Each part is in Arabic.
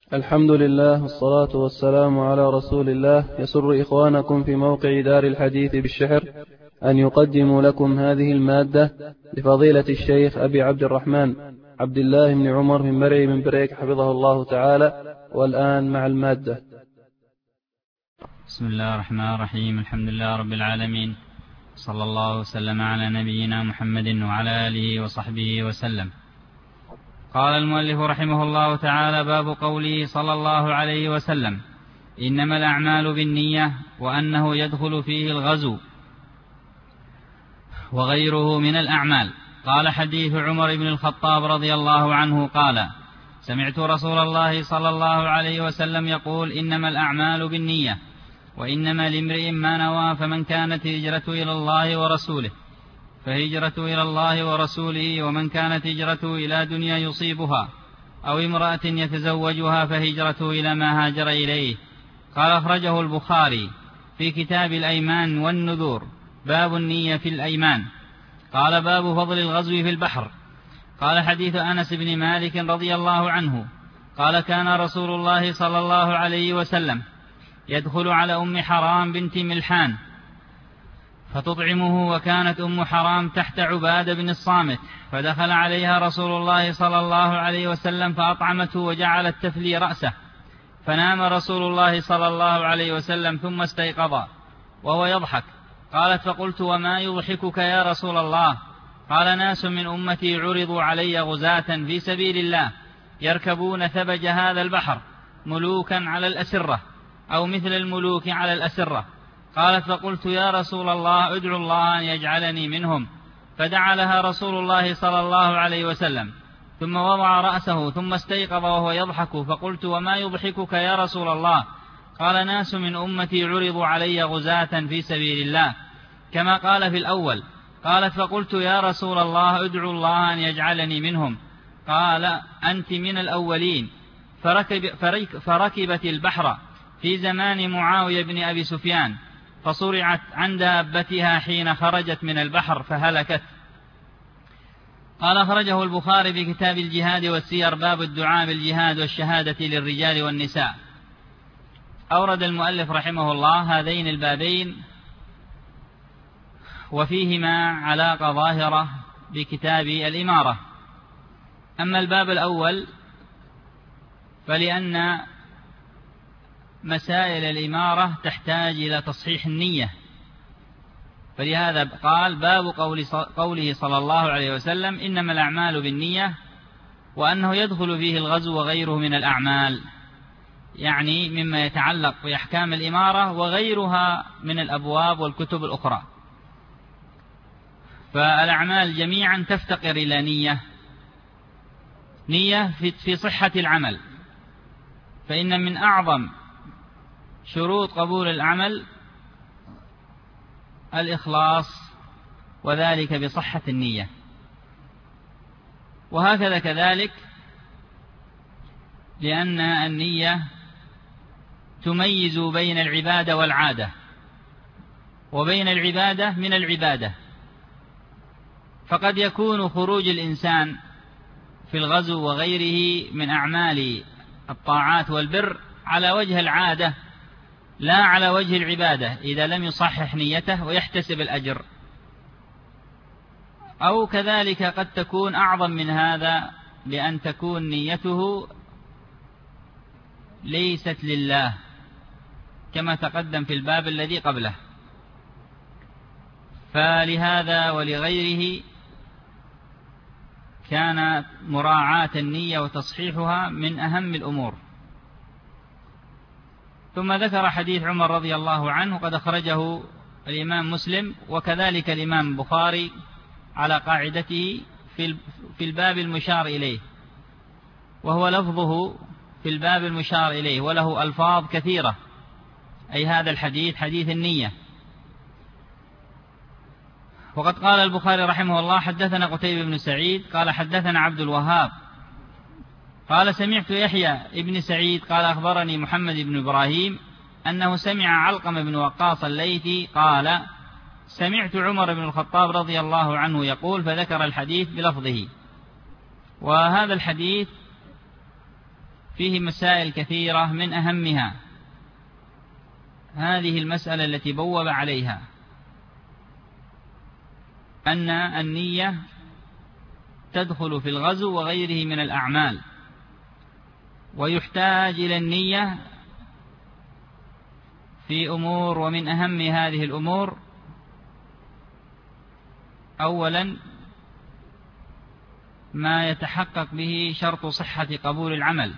الحمد لله والصلاة والسلام على رسول الله. يسر إخوانكم في موقع دار الحديث بالشحر أن يقدموا لكم هذه المادة لفضيلة الشيخ أبي عبد الرحمن عبد الله بن عمر من مرعي من بريك حفظه الله تعالى. والآن مع المادة. بسم الله الرحمن الرحيم. الحمد لله رب العالمين، صلى الله وسلم على نبينا محمد وعلى آله وصحبه وسلم. قال المؤلف رحمه الله تعالى: باب قوله صلى الله عليه وسلم: إنما الأعمال بالنية، وأنه يدخل فيه الغزو وغيره من الأعمال. قال: حديث عمر بن الخطاب رضي الله عنه قال: سمعت رسول الله صلى الله عليه وسلم يقول: إنما الأعمال بالنية، وإنما لامرئ ما نوى، فمن كانت هجرته إلى الله ورسوله فهجرته إلى الله ورسوله، ومن كانت هجرته إلى دنيا يصيبها أو امرأة يتزوجها فهجرته إلى ما هاجر إليه. قال: أخرجه البخاري في كتاب الأيمان والنذور، باب النية في الأيمان. قال: باب فضل الغزو في البحر. قال: حديث أنس بن مالك رضي الله عنه قال: كان رسول الله صلى الله عليه وسلم يدخل على أم حرام بنت ملحان فتطعمه، وكانت أم حرام تحت عبادة بن الصامت، فدخل عليها رسول الله صلى الله عليه وسلم فأطعمته وجعلت تفلي رأسه، فنام رسول الله صلى الله عليه وسلم ثم استيقظ وهو يضحك. قالت: فقلت: وما يضحكك يا رسول الله؟ قال: ناس من أمتي عرضوا علي غزاة في سبيل الله يركبون ثبج هذا البحر ملوكا على الأسرة، أو مثل الملوك على الأسرة. قالت: فقلت: يا رسول الله ادعو الله أن يجعلني منهم. فدعا لها رسول الله صلى الله عليه وسلم، ثم وضع رأسه ثم استيقظ وهو يضحك. فقلت: وما يضحكك يا رسول الله؟ قال: ناس من أمتي عرضوا علي غزاة في سبيل الله، كما قال في الأول. قالت: فقلت: يا رسول الله ادعو الله أن يجعلني منهم. قال: أنت من الأولين. فركبت البحر في زمان معاوية بن أبي سفيان، فصرعت عن دابتها حين خرجت من البحر فهلكت. قال: أخرجه البخاري في كتاب الجهاد والسير، باب الدعاء بالجهاد والشهادة للرجال والنساء. أورد المؤلف رحمه الله هذين البابين وفيهما علاقة ظاهرة بكتاب الإمارة. أما الباب الأول فلأن مسائل الإمارة تحتاج إلى تصحيح النية، فلهذا قال: باب قوله صلى الله عليه وسلم: إنما الأعمال بالنية، وأنه يدخل فيه الغزو وغيره من الأعمال، يعني مما يتعلق بأحكام الإمارة وغيرها من الأبواب والكتب الأخرى. فالأعمال جميعا تفتقر إلى نية في صحة العمل، فإن من أعظم شروط قبول العمل الإخلاص، وذلك بصحة النية. وهكذا كذلك لأن النية تميز بين العبادة والعادة، وبين العبادة من العبادة. فقد يكون خروج الإنسان في الغزو وغيره من أعمال الطاعات والبر على وجه العادة لا على وجه العبادة، إذا لم يصحح نيته ويحتسب الأجر. أو كذلك قد تكون أعظم من هذا، لأن تكون نيته ليست لله، كما تقدم في الباب الذي قبله. فلهذا ولغيره كان مراعاة النية وتصحيحها من أهم الأمور. ثم ذكر حديث عمر رضي الله عنه قد أخرجه الإمام مسلم وكذلك الإمام البخاري على قاعدته في الباب المشار إليه، وهو لفظه في الباب المشار إليه، وله ألفاظ كثيرة، أي هذا الحديث حديث النية. وقد قال البخاري رحمه الله: حدثنا قتيبة بن سعيد قال حدثنا عبد الوهاب قال: سمعت يحيى ابن سعيد قال: أخبرني محمد بن إبراهيم أنه سمع علقمة بن وقاص الليثي قال: سمعت عمر بن الخطاب رضي الله عنه يقول، فذكر الحديث بلفظه. وهذا الحديث فيه مسائل كثيرة، من أهمها هذه المسألة التي بوب عليها، أن النية تدخل في الغزو وغيره من الأعمال، ويحتاج إلى النية في أمور، ومن أهم هذه الأمور أولا ما يتحقق به شرط صحة قبول العمل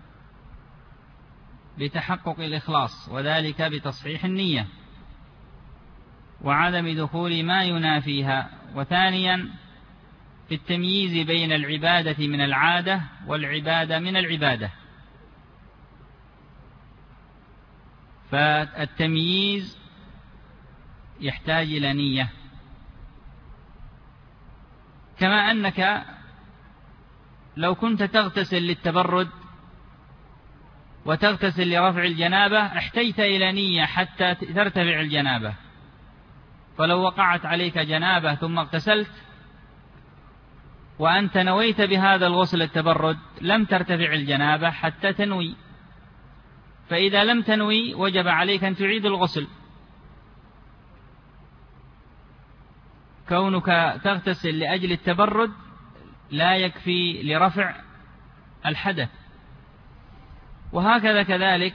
بتحقق الإخلاص، وذلك بتصحيح النية وعدم دخول ما ينافيها. وثانيا في التمييز بين العبادة من العادة والعبادة من العبادة، فالتمييز يحتاج إلى نية. كما أنك لو كنت تغتسل للتبرد وتغتسل لرفع الجنابة احتجت إلى نية حتى ترتفع الجنابة، فلو وقعت عليك جنابة ثم اغتسلت وأنت نويت بهذا الغسل التبرد لم ترتفع الجنابة حتى تنوي، فإذا لم تنوي وجب عليك أن تعيد الغسل. كونك تغتسل لأجل التبرد لا يكفي لرفع الحدث. وهكذا كذلك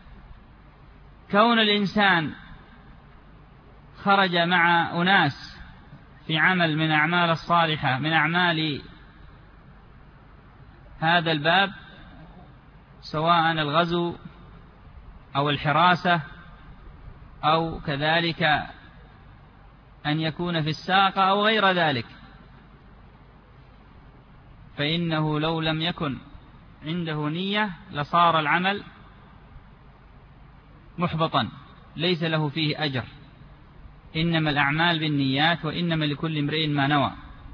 كون الإنسان خرج مع أناس في عمل من أعمال الصالحة من أعمال هذا الباب، سواء الغزو أو الحراسة أو كذلك أن يكون في الساقة أو غير ذلك، فإنه لو لم يكن عنده نية لصار العمل محبطا ليس له فيه أجر. إنما الأعمال بالنيات وإنما لكل امرئ ما نوى.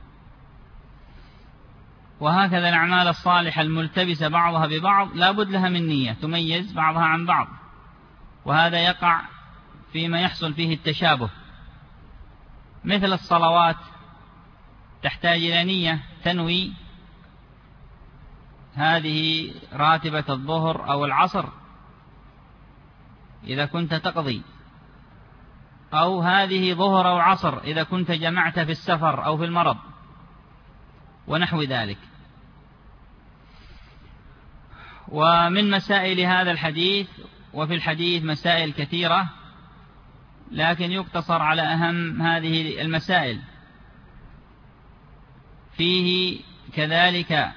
وهكذا الأعمال الصالحة الملتبسة بعضها ببعض لا بد لها من نية تميز بعضها عن بعض، وهذا يقع فيما يحصل فيه التشابه، مثل الصلوات تحتاج إلى نية تنوي هذه راتبة الظهر أو العصر إذا كنت تقضي، أو هذه ظهر أو عصر إذا كنت جمعت في السفر أو في المرض ونحو ذلك. ومن مسائل هذا الحديث، وفي الحديث مسائل كثيرة لكن يقتصر على أهم هذه المسائل. فيه كذلك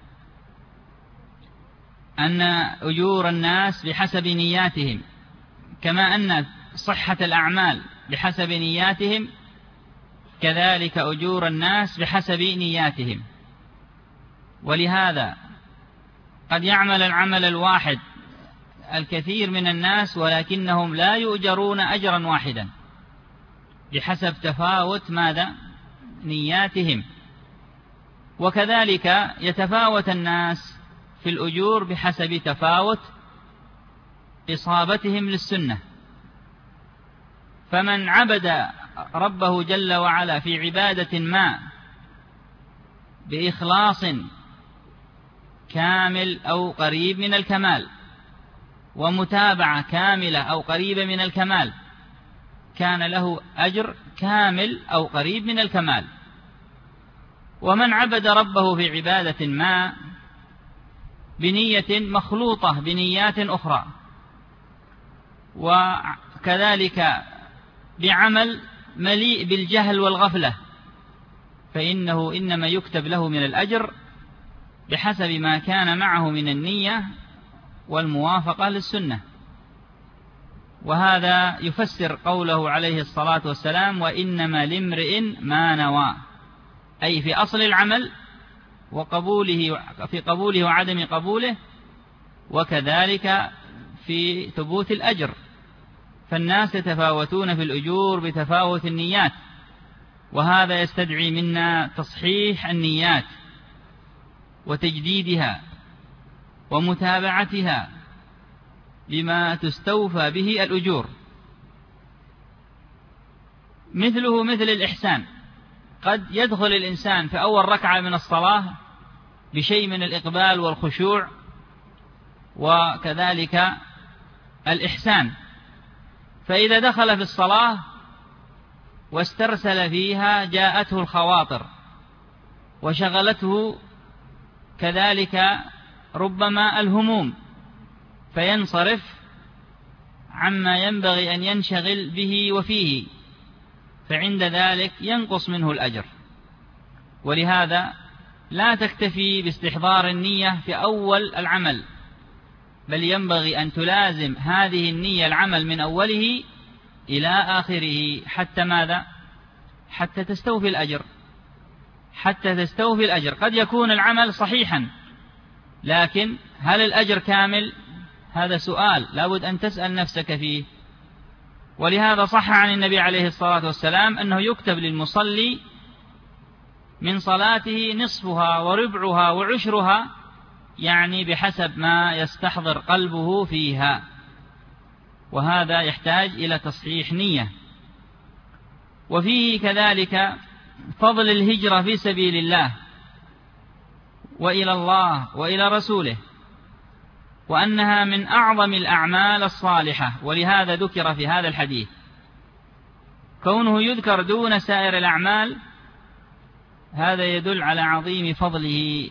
أن أجور الناس بحسب نياتهم، كما أن صحة الأعمال بحسب نياتهم كذلك أجور الناس بحسب نياتهم. ولهذا قد يعمل العمل الواحد الكثير من الناس ولكنهم لا يؤجرون أجرا واحدا بحسب تفاوت ماذا؟ نياتهم. وكذلك يتفاوت الناس في الأجور بحسب تفاوت إصابتهم للسنة. فمن عبد ربه جل وعلا في عبادة ما بإخلاص كامل أو قريب من الكمال ومتابعة كاملة أو قريبة من الكمال كان له أجر كامل أو قريب من الكمال. ومن عبد ربه في عبادة ما بنية مخلوطة بنيات أخرى وكذلك بعمل مليء بالجهل والغفلة فإنه إنما يكتب له من الأجر بحسب ما كان معه من النية والموافقة للسنة. وهذا يفسر قوله عليه الصلاة والسلام: وإنما لامرئ ما نوى، أي في أصل العمل وقبوله، في قبوله وعدم قبوله، وكذلك في ثبوت الأجر. فالناس يتفاوتون في الأجور بتفاوت النيات، وهذا يستدعي منا تصحيح النيات وتجديدها ومتابعتها بما تستوفى به الأجور. مثله مثل الإحسان، قد يدخل الإنسان في أول ركعة من الصلاة بشيء من الإقبال والخشوع وكذلك الإحسان. فإذا دخل في الصلاة واسترسل فيها جاءته الخواطر وشغلته كذلك ربما الهموم، فينصرف عما ينبغي أن ينشغل به وفيه، فعند ذلك ينقص منه الأجر. ولهذا لا تكتفي باستحضار النية في أول العمل، بل ينبغي أن تلازم هذه النية العمل من أوله إلى آخره حتى ماذا؟ حتى تستوفي الأجر. حتى تستوفي الأجر. قد يكون العمل صحيحا، لكن هل الأجر كامل؟ هذا سؤال لابد أن تسأل نفسك فيه. ولهذا صح عن النبي عليه الصلاة والسلام أنه يكتب للمصلي من صلاته نصفها وربعها وعشرها، يعني بحسب ما يستحضر قلبه فيها، وهذا يحتاج إلى تصحيح نية. وفيه كذلك فضل الهجرة في سبيل الله وإلى الله وإلى رسوله، وأنها من أعظم الأعمال الصالحة، ولهذا ذكر في هذا الحديث. كونه يذكر دون سائر الأعمال هذا يدل على عظيم فضله.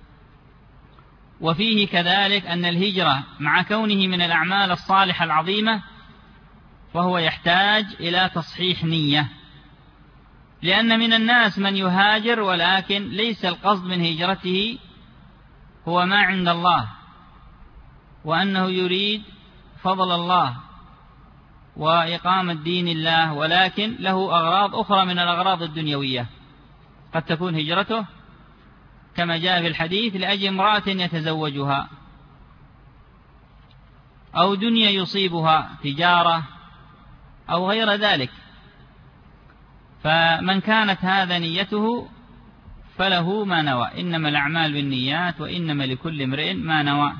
وفيه كذلك أن الهجرة مع كونه من الأعمال الصالحة العظيمة فهو يحتاج إلى تصحيح نية، لأن من الناس من يهاجر ولكن ليس القصد من هجرته هو ما عند الله، وأنه يريد فضل الله وإقامة دين الله، ولكن له أغراض أخرى من الأغراض الدنيوية. قد تكون هجرته كما جاء في الحديث لأجل امرأة يتزوجها، أو دنيا يصيبها، تجارة أو غير ذلك. فمن كانت هذا نيته فله ما نوى، إنما الأعمال بالنيات وإنما لكل امرئ ما نوى.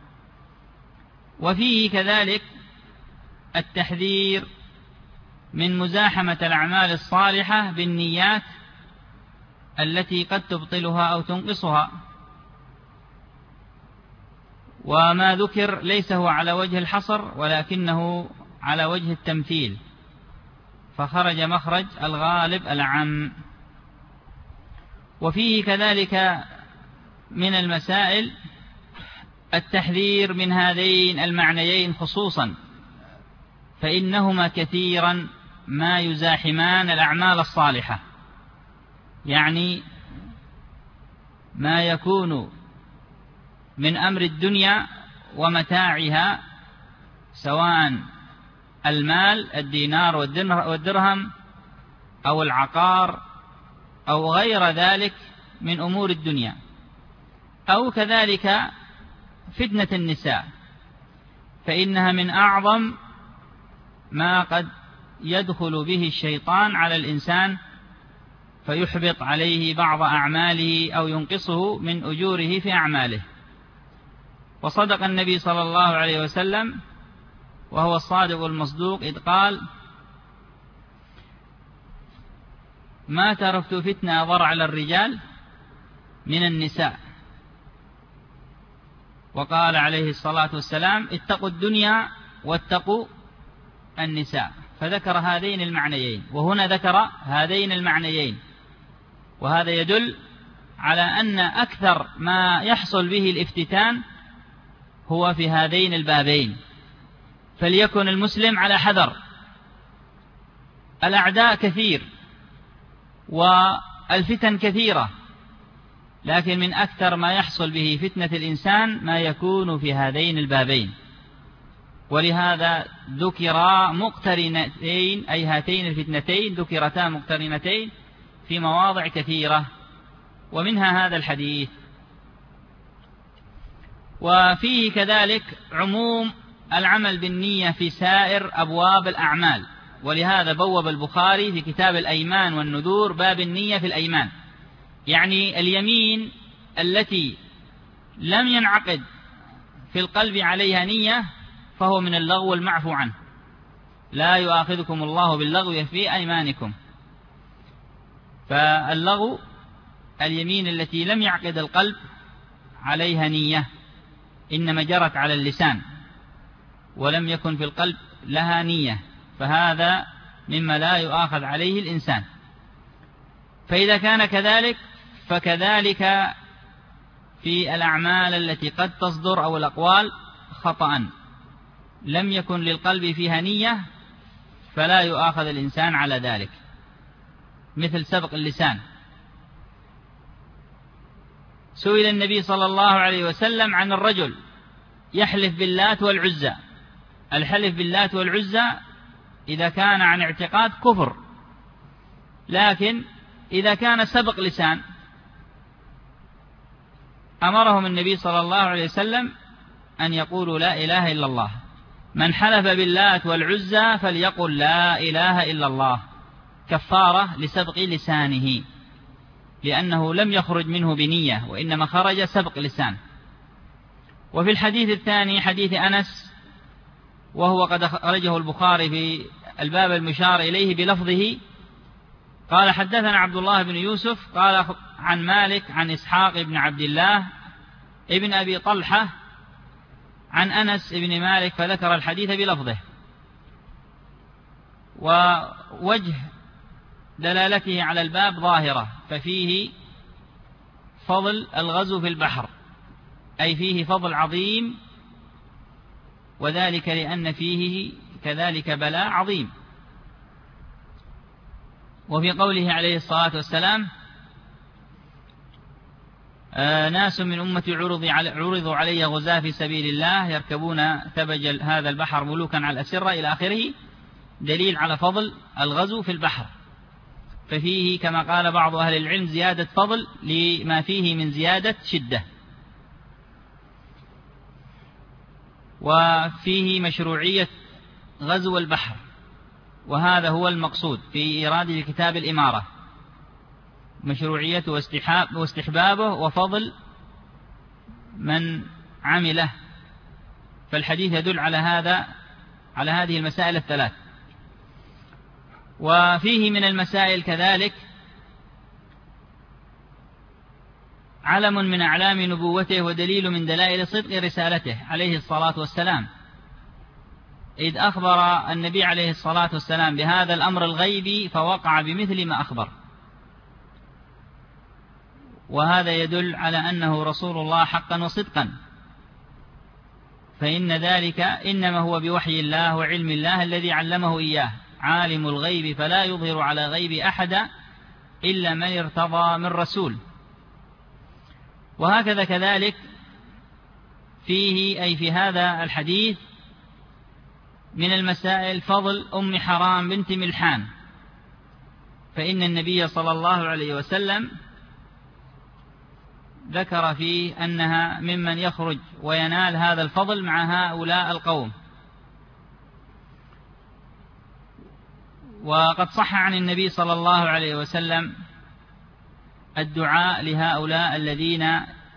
وفيه كذلك التحذير من مزاحمة الأعمال الصالحة بالنيات التي قد تبطلها أو تنقصها. وما ذكر ليس هو على وجه الحصر ولكنه على وجه التمثيل، فخرج مخرج الغالب العام. وفيه كذلك من المسائل التحذير من هذين المعنيين خصوصا، فإنهما كثيرا ما يزاحمان الأعمال الصالحة، يعني ما يكون من أمر الدنيا ومتاعها، سواء المال الدينار والدرهم أو العقار أو غير ذلك من أمور الدنيا، أو كذلك فتنة النساء، فإنها من أعظم ما قد يدخل به الشيطان على الإنسان فيحبط عليه بعض أعماله أو ينقصه من أجوره في أعماله. وصدق النبي صلى الله عليه وسلم وهو الصادق المصدوق إذ قال: ما تركت فتنة أضر على الرجال من النساء. وقال عليه الصلاة والسلام: اتقوا الدنيا واتقوا النساء. فذكر هذين المعنيين، وهنا ذكر هذين المعنيين، وهذا يدل على أن أكثر ما يحصل به الافتتان هو في هذين البابين. فليكن المسلم على حذر. الأعداء كثير والفتن كثيرة، لكن من أكثر ما يحصل به فتنة الإنسان ما يكون في هذين البابين. ولهذا ذكرا مقترنتين، أي هاتين الفتنتين ذكرتا مقترنتين في مواضع كثيرة، ومنها هذا الحديث. وفيه كذلك عموم العمل بالنية في سائر أبواب الأعمال، ولهذا بوب البخاري في كتاب الأيمان والنذور باب النية في الأيمان، يعني اليمين التي لم ينعقد في القلب عليها نية فهو من اللغو المعفو عنه. لا يؤاخذكم الله باللغو في أيمانكم. فاللغو اليمين التي لم يعقد القلب عليها نية، إنما جرت على اللسان ولم يكن في القلب لها نية، فهذا مما لا يؤاخذ عليه الإنسان. فإذا كان كذلك فكذلك في الأعمال التي قد تصدر أو الأقوال خطأ لم يكن للقلب فيها نية فلا يؤاخذ الإنسان على ذلك، مثل سبق اللسان. سئل النبي صلى الله عليه وسلم عن الرجل يحلف باللات والعزى. الحلف باللات والعزى إذا كان عن اعتقاد كفر، لكن إذا كان سبق لسان أمرهم النبي صلى الله عليه وسلم أن يقولوا لا إله إلا الله. من حلف باللات والعزى فليقل لا إله إلا الله، كفارة لسبق لسانه، لأنه لم يخرج منه بنية وإنما خرج سبق لسان. وفي الحديث الثاني حديث أنس، وهو قد أخرجه البخاري في الباب المشار إليه بلفظه، قال حدثنا عبد الله بن يوسف قال عن مالك عن إسحاق بن عبد الله ابن أبي طلحة عن أنس بن مالك، فذكر الحديث بلفظه. ووجه دلالته على الباب ظاهرة، ففيه فضل الغزو في البحر، أي فيه فضل عظيم، وذلك لأن فيه كذلك بلاء عظيم. وفي قوله عليه الصلاة والسلام ناس من أمتي عرضوا علي غزاة في سبيل الله يركبون ثبج هذا البحر ملوكا على الأسرة إلى آخره، دليل على فضل الغزو في البحر. ففيه كما قال بعض أهل العلم زيادة فضل لما فيه من زيادة شدة. وفيه مشروعية غزو البحر، وهذا هو المقصود في إيراد كتاب الإمارة، مشروعيته واستحبابه وفضل من عمله. فالحديث يدل على هذه المسائل الثلاث. وفيه من المسائل كذلك علم من أعلام نبوته ودليل من دلائل صدق رسالته عليه الصلاة والسلام، إذ أخبر النبي عليه الصلاة والسلام بهذا الأمر الغيبي فوقع بمثل ما أخبر، وهذا يدل على أنه رسول الله حقا وصدقا، فإن ذلك إنما هو بوحي الله وعلم الله الذي علمه إياه، عالم الغيب فلا يظهر على غيب أحدا إلا من ارتضى من رسول. وهكذا كذلك فيه أي في هذا الحديث من المسائل فضل أم حرام بنت ملحان، فإن النبي صلى الله عليه وسلم ذكر فيه أنها ممن يخرج وينال هذا الفضل مع هؤلاء القوم. وقد صح عن النبي صلى الله عليه وسلم الدعاء لهؤلاء الذين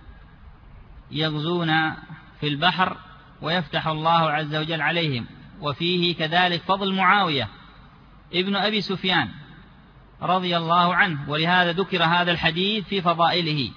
يغزون في البحر ويفتح الله عز وجل عليهم. وفيه كذلك فضل معاوية ابن أبي سفيان رضي الله عنه، ولهذا ذكر هذا الحديث في فضائله.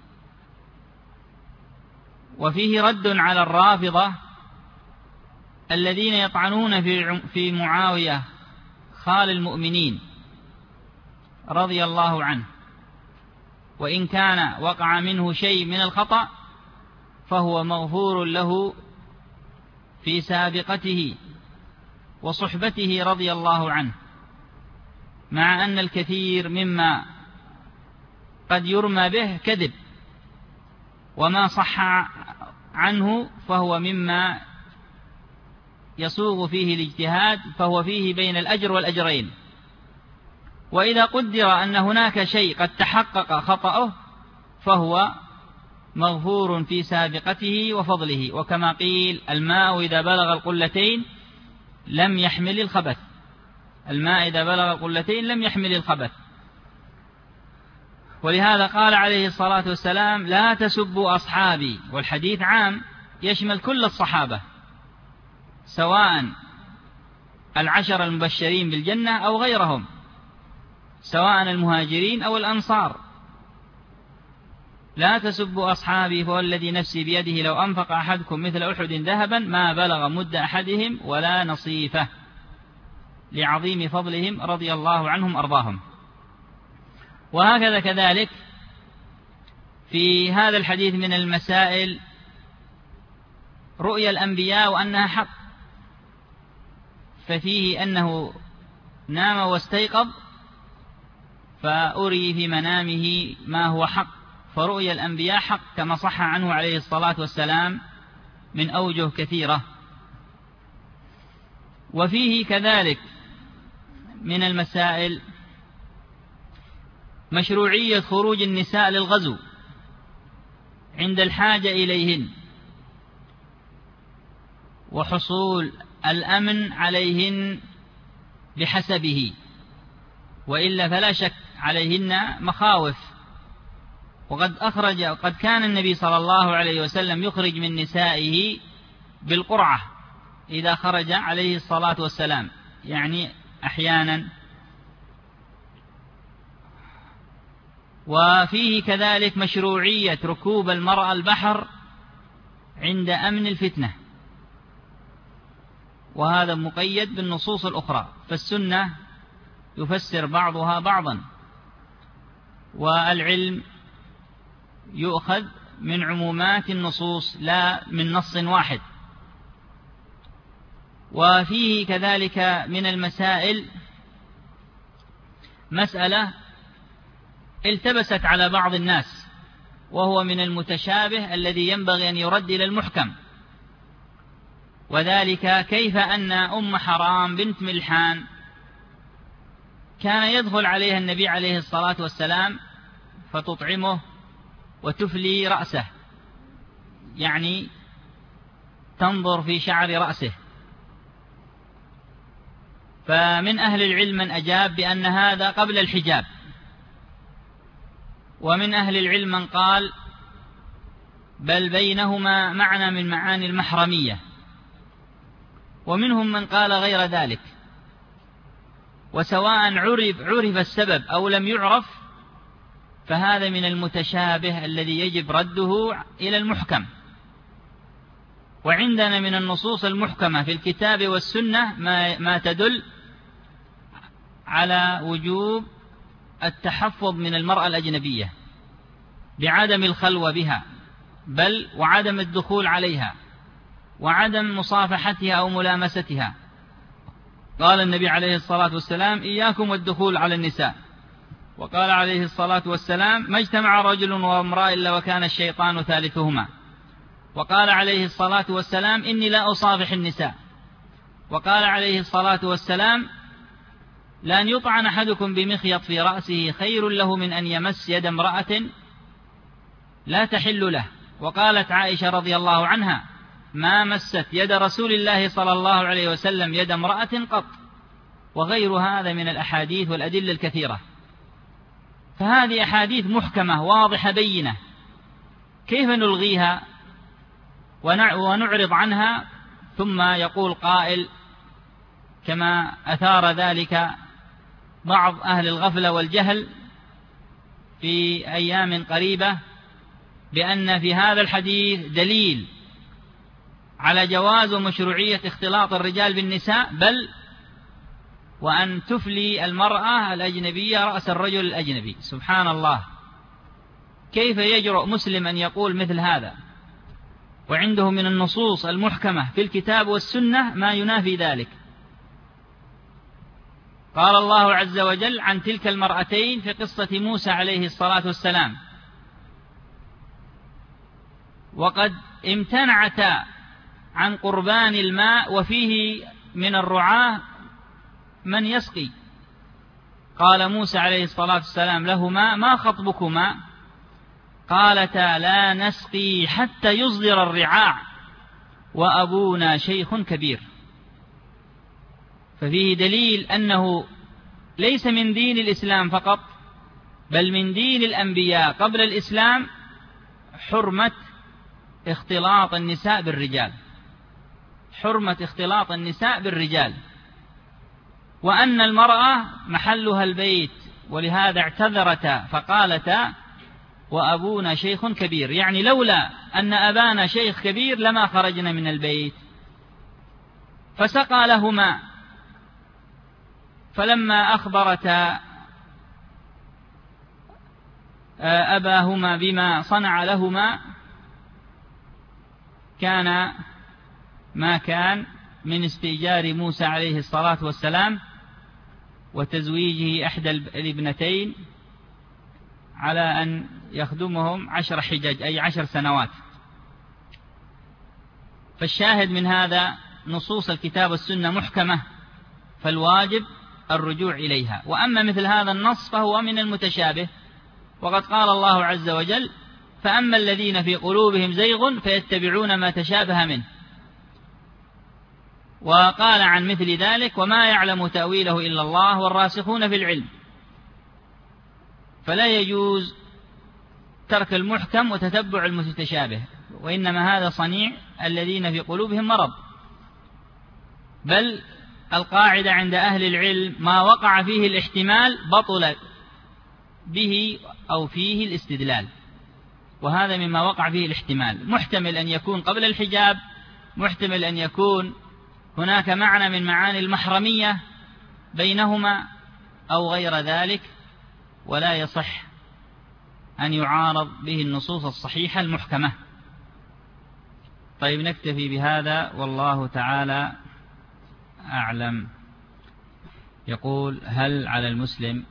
وفيه رد على الرافضة الذين يطعنون في معاوية خال المؤمنين رضي الله عنه، وإن كان وقع منه شيء من الخطأ فهو مغفور له في سابقته وصحبته رضي الله عنه، مع أن الكثير مما قد يرمى به كذب، وما صح عنه فهو مما يسوغ فيه الاجتهاد، فهو فيه بين الأجر والأجرين. وإذا قدر أن هناك شيء قد تحقق خطأه فهو مغفور في سابقته وفضله. وكما قيل الماء إذا بلغ القلتين لم يحمل الخبث، الماء إذا بلغ القلتين لم يحمل الخبث. ولهذا قال عليه الصلاة والسلام لا تسبوا أصحابي، والحديث عام يشمل كل الصحابة سواء العشر المبشرين بالجنة أو غيرهم، سواء المهاجرين أو الأنصار. لا تسبوا أصحابي فوالذي نفسي بيده لو أنفق أحدكم مثل أحد ذهبا ما بلغ مد أحدهم ولا نصيفه، لعظيم فضلهم رضي الله عنهم أرضاهم. وهكذا كذلك في هذا الحديث من المسائل رؤيا الأنبياء وأنها حق، ففيه أنه نام واستيقظ فأري في منامه ما هو حق، فرؤيا الأنبياء حق كما صح عنه عليه الصلاة والسلام من أوجه كثيرة. وفيه كذلك من المسائل مشروعية خروج النساء للغزو عند الحاجة إليهن، وحصول الأمن عليهن بحسبه، وإلا فلا شك عليهن مخاوف. قد كان النبي صلى الله عليه وسلم يخرج من نسائه بالقرعة إذا خرج عليه الصلاة والسلام، يعني أحيانا. وفيه كذلك مشروعية ركوب المرأة البحر عند أمن الفتنة، وهذا مقيد بالنصوص الأخرى، فالسنة يفسر بعضها بعضا، والعلم يؤخذ من عمومات النصوص لا من نص واحد. وفيه كذلك من المسائل مسألة التبست على بعض الناس، وهو من المتشابه الذي ينبغي أن يرد إلى المحكم، وذلك كيف أن أم حرام بنت ملحان كان يدخل عليها النبي عليه الصلاة والسلام فتطعمه وتفلي رأسه، يعني تنظر في شعر رأسه. فمن أهل العلم من أجاب بأن هذا قبل الحجاب، ومن أهل العلم من قال بل بينهما معنى من معاني المحرمية، ومنهم من قال غير ذلك. وسواء عرف السبب أو لم يعرف فهذا من المتشابه الذي يجب رده إلى المحكم. وعندنا من النصوص المحكمة في الكتاب والسنة ما تدل على وجوب التحفظ من المرأة الأجنبية بعدم الخلوة بها، بل وعدم الدخول عليها وعدم مصافحتها أو ملامستها. قال النبي عليه الصلاة والسلام إياكم والدخول على النساء، وقال عليه الصلاة والسلام ما اجتمع رجل وامرأة إلا وكان الشيطان ثالثهما، وقال عليه الصلاة والسلام إني لا أصافح النساء، وقال عليه الصلاة والسلام لأن يطعن أحدكم بمخيط في رأسه خير له من أن يمس يد امرأة لا تحل له. وقالت عائشة رضي الله عنها ما مست يد رسول الله صلى الله عليه وسلم يد امرأة قط، وغير هذا من الأحاديث والأدلة الكثيرة. فهذه أحاديث محكمة واضحة بينة، كيف نلغيها ونعرض عنها ثم يقول قائل كما أثار ذلك بعض أهل الغفلة والجهل في أيام قريبة بأن في هذا الحديث دليل على جواز ومشروعية اختلاط الرجال بالنساء، بل وأن تفلي المرأة الأجنبية رأس الرجل الأجنبي. سبحان الله، كيف يجرؤ مسلم أن يقول مثل هذا وعنده من النصوص المحكمة في الكتاب والسنة ما ينافي ذلك؟ قال الله عز وجل عن تلك المرأتين في قصة موسى عليه الصلاة والسلام وقد امتنعتا عن قربان الماء وفيه من الرعاة من يسقي. قال موسى عليه الصلاة والسلام لهما ما خطبكما؟ قالتا لا نسقي حتى يصدر الرعاع وأبونا شيخ كبير. ففيه دليل أنه ليس من دين الإسلام فقط بل من دين الأنبياء قبل الإسلام حرمة اختلاط النساء بالرجال، حرمة اختلاط النساء بالرجال، وأن المرأة محلها البيت، ولهذا اعتذرتا فقالتا وأبونا شيخ كبير، يعني لولا أن أبانا شيخ كبير لما خرجنا من البيت. فسقى لهما، فلما أخبرتا أباهما بما صنع لهما كان ما كان من استئجار موسى عليه الصلاة والسلام وتزويجه إحدى الابنتين على أن يخدمهم 10 حجج، أي 10 سنوات. فالشاهد من هذا نصوص الكتاب والسنة محكمة، فالواجب الرجوع إليها. وأما مثل هذا النص فهو من المتشابه، وقد قال الله عز وجل: فأما الذين في قلوبهم زيغ فيتبعون ما تشابه منه. وقال عن مثل ذلك: وما يعلم تأويله إلا الله والراسخون في العلم. فلا يجوز ترك المحكم وتتبع المتشابه، وإنما هذا صنيع الذين في قلوبهم مرض. بل القاعدة عند أهل العلم: ما وقع فيه الاحتمال بطل به أو فيه الاستدلال، وهذا مما وقع فيه الاحتمال. محتمل أن يكون قبل الحجاب، محتمل أن يكون هناك معنى من معاني المحرمية بينهما أو غير ذلك، ولا يصح أن يعارض به النصوص الصحيحة المحكمة. طيب، نكتفي بهذا والله تعالى أعلم. يقول: هل على المسلم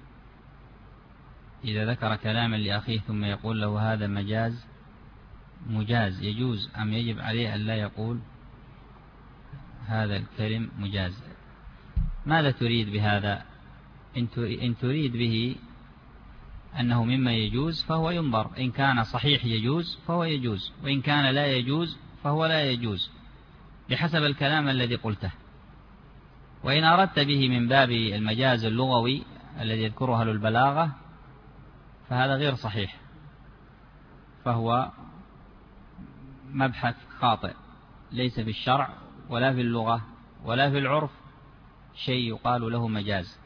إذا ذكر كلاما لأخيه ثم يقول له هذا مجاز يجوز، أم يجب عليه أن لا يقول هذا الكلم مجاز؟ ماذا تريد بهذا؟ إن تريد به أنه مما يجوز فهو ينظر، إن كان صحيح يجوز فهو يجوز، وإن كان لا يجوز فهو لا يجوز بحسب الكلام الذي قلته. وإن أردت به من باب المجاز اللغوي الذي يذكره أهل البلاغة فهذا غير صحيح، فهو مبحث خاطئ، ليس في الشرع ولا في اللغة ولا في العرف شيء يقال له مجاز.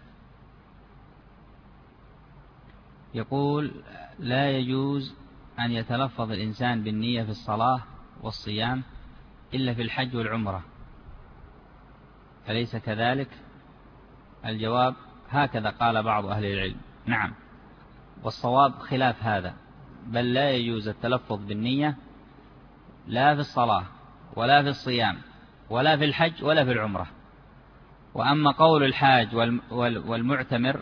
يقول: لا يجوز أن يتلفظ الإنسان بالنية في الصلاة والصيام إلا في الحج والعمرة، أليس كذلك؟ الجواب: هكذا قال بعض أهل العلم. نعم، والصواب خلاف هذا، بل لا يجوز التلفظ بالنية لا في الصلاة ولا في الصيام ولا في الحج ولا في العمرة. وأما قول الحاج والمعتمر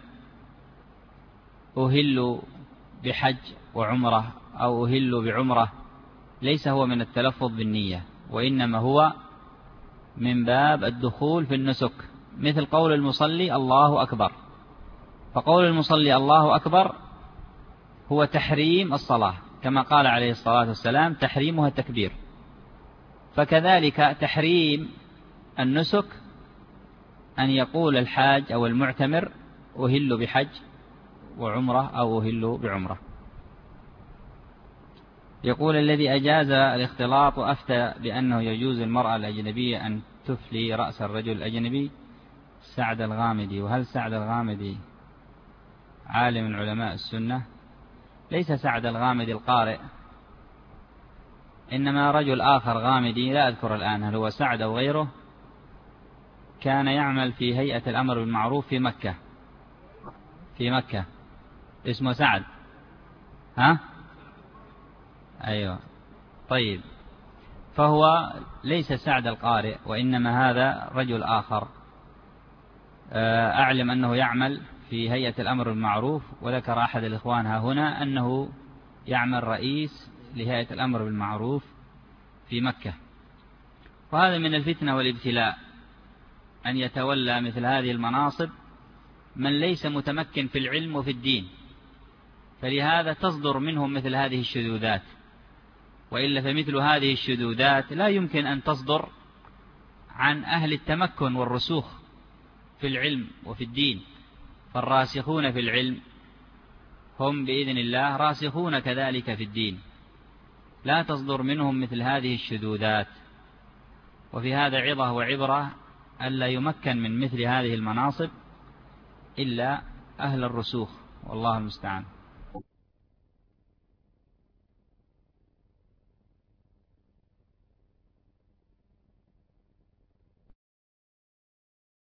أهل بحج وعمرة أو أهل بعمرة، ليس هو من التلفظ بالنية، وإنما هو من باب الدخول في النسك، مثل قول المصلي الله أكبر. فقول المصلي الله أكبر هو تحريم الصلاة، كما قال عليه الصلاة والسلام: تحريمها التكبير. فكذلك تحريم النسك أن يقول الحاج أو المعتمر أهل بحج وعمرة أو أهل بعمرة. يقول: الذي أجاز الاختلاط وأفتى بأنه يجوز المرأة الأجنبية أن تفلي رأس الرجل الأجنبي سعد الغامدي. وهل سعد الغامدي عالم من علماء السنة؟ ليس سعد الغامدي القارئ، إنما رجل آخر غامدي لا أذكر الآن هل هو سعد أو غيره، كان يعمل في هيئة الأمر بالمعروف في مكة اسمه سعد. ها؟ أيوة. طيب، فهو ليس سعد القارئ، وإنما هذا رجل آخر. أعلم أنه يعمل في هيئة الأمر بالمعروف، وذكر أحد الإخوان ها هنا أنه يعمل رئيس لهيئة الأمر بالمعروف في مكة. وهذا من الفتنة والابتلاء أن يتولى مثل هذه المناصب من ليس متمكن في العلم وفي الدين، فلهذا تصدر منهم مثل هذه الشذوذات. وإلا فمثل هذه الشذوذات لا يمكن أن تصدر عن أهل التمكن والرسوخ في العلم وفي الدين. فالراسخون في العلم هم بإذن الله راسخون كذلك في الدين، لا تصدر منهم مثل هذه الشذوذات. وفي هذا عظة وعبرة ألا يمكن من مثل هذه المناصب إلا أهل الرسوخ، والله المستعان.